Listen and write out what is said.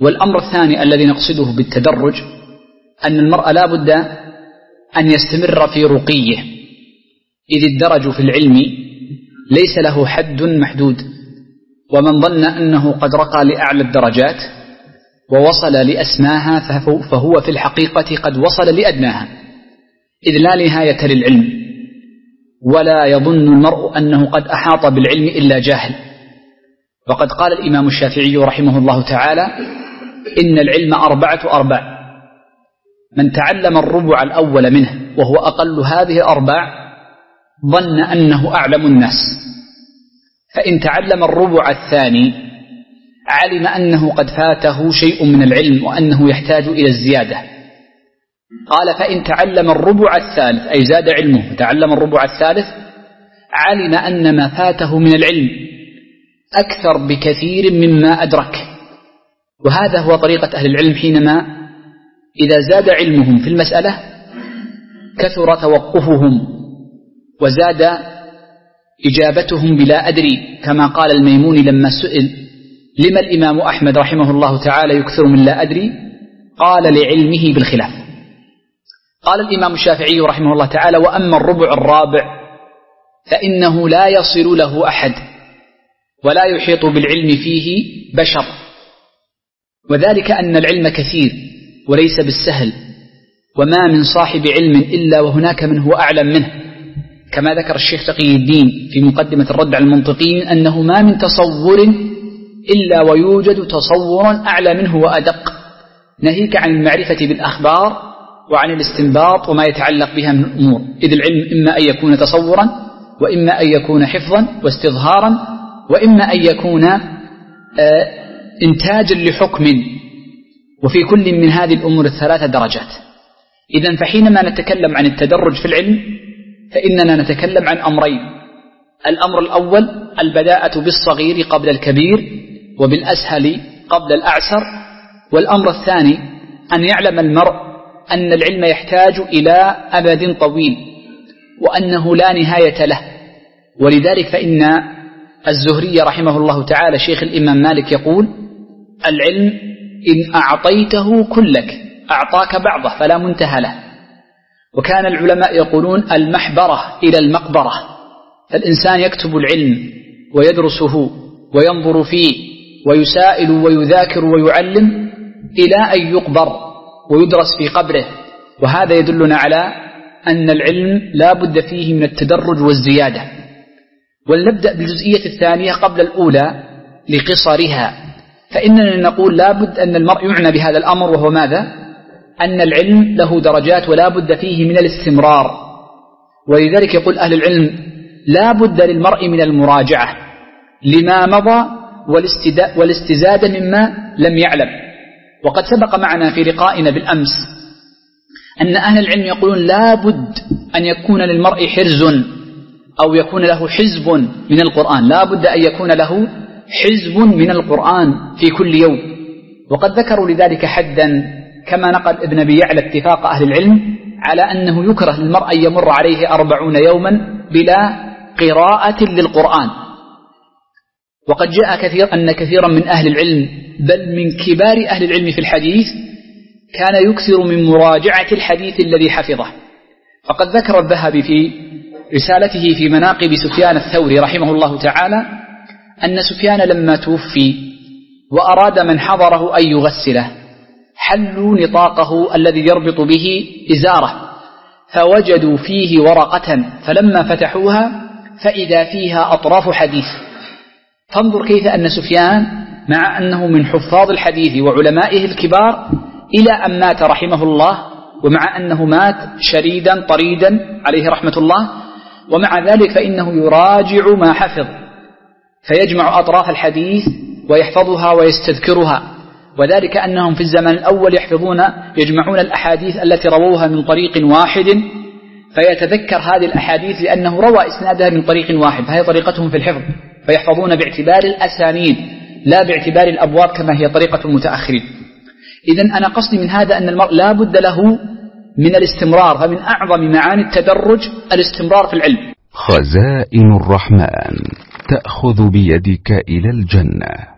والأمر الثاني الذي نقصده بالتدرج أن المرء لا بد أن يستمر في رقيه، إذ الدرج في العلم ليس له حد محدود، ومن ظن أنه قد رقى لأعلى الدرجات ووصل لأسماها فهو في الحقيقة قد وصل لأدناها، إذ لا نهاية للعلم، ولا يظن المرء أنه قد أحاط بالعلم إلا جاهل. وقد قال الإمام الشافعي رحمه الله تعالى: إن العلم 4 أرباع، من تعلم الربع الأول منه وهو أقل هذه الأرباع ظن أنه أعلم الناس، فإن تعلم الربع الثاني علم أنه قد فاته شيء من العلم وأنه يحتاج إلى الزيادة. قال: فإن تعلم الربع الثالث، أي زاد علمه، تعلم الربع الثالث، علم أن ما فاته من العلم أكثر بكثير مما أدرك. وهذا هو طريقة أهل العلم، حينما إذا زاد علمهم في المسألة كثر توقفهم وزاد إجابتهم بلا أدري، كما قال الميمون لما سئل: لما الإمام أحمد رحمه الله تعالى يكثر من لا أدري؟ قال: لعلمه بالخلاف. قال الإمام الشافعي رحمه الله تعالى: وأما الربع الرابع فإنه لا يصل له أحد ولا يحيط بالعلم فيه بشر، وذلك أن العلم كثير وليس بالسهل، وما من صاحب علم إلا وهناك من هو أعلم منه، كما ذكر الشيخ تقي الدين في مقدمة الرد على المنطقين أنه ما من تصور إلا ويوجد تصور أعلى منه وأدق، ناهيك عن المعرفة بالأخبار وعن الاستنباط وما يتعلق بها من الأمور، إذ العلم إما أن يكون تصورا، وإما أن يكون حفظا واستظهارا، وإما أن يكون إنتاجا لحكم، وفي كل من هذه الأمور الثلاثة درجات. إذن فحينما نتكلم عن التدرج في العلم فإننا نتكلم عن أمرين: الأمر الأول البداءة بالصغير قبل الكبير وبالأسهل قبل الأعسر، والأمر الثاني أن يعلم المرء أن العلم يحتاج إلى أمد طويل وأنه لا نهاية له. ولذلك فإن الزهري رحمه الله تعالى شيخ الإمام مالك يقول: العلم إن أعطيته كلك أعطاك بعضه فلا منتهى له. وكان العلماء يقولون: المحبرة إلى المقبرة، فالإنسان يكتب العلم ويدرسه وينظر فيه ويسائل ويذاكر ويعلم إلى أن يقبر ويدرس في قبره. وهذا يدلنا على أن العلم لا بد فيه من التدرج والزيادة. ولنبدأ بالجزئية الثانية قبل الأولى لقصرها، فإننا نقول لا بد أن المرء يعنى بهذا الأمر، وهو ماذا؟ أن العلم له درجات ولا بد فيه من الاستمرار. ولذلك يقول أهل العلم: لا بد للمرء من المراجعة لما مضى والاستزادة مما لم يعلم. وقد سبق معنا في لقائنا بالأمس أن أهل العلم يقولون لا بد أن يكون للمرء حرز أو يكون له حزب من القرآن، لا بد أن يكون له حزب من القرآن في كل يوم. وقد ذكروا لذلك حدا، كما نقل ابن أبي يعلى اتفاق أهل العلم على أنه يكره للمرء أن يمر عليه 40 يوما بلا قراءة للقرآن. وقد جاء أن كثيرا من أهل العلم، بل من كبار أهل العلم في الحديث، كان يكثر من مراجعة الحديث الذي حفظه. فقد ذكر الذهبي في رسالته في مناقب سفيان الثوري رحمه الله تعالى أن سفيان لما توفي وأراد من حضره أن يغسله حلوا نطاقه الذي يربط به إزاره، فوجدوا فيه ورقة، فلما فتحوها فإذا فيها أطراف حديث. فانظر كيف أن سفيان مع أنه من حفاظ الحديث وعلمائه الكبار إلى أن مات رحمه الله، ومع أنه مات شريدا طريدا عليه رحمة الله، ومع ذلك فإنه يراجع ما حفظ، فيجمع أطراف الحديث ويحفظها ويستذكرها. وذلك أنهم في الزمن الأول يجمعون الأحاديث التي رووها من طريق واحد، فيتذكر هذه الأحاديث لأنه روى إسنادها من طريق واحد، فهي طريقتهم في الحفظ، فيحفظون باعتبار الأسانيد لا باعتبار الأبواب كما هي طريقة المتأخرين. إذن أنا قصدي من هذا أن المرء لا بد له من الاستمرار، فمن أعظم معاني التدرج الاستمرار في العلم. خزائن الرحمن تأخذ بيدك إلى الجنة.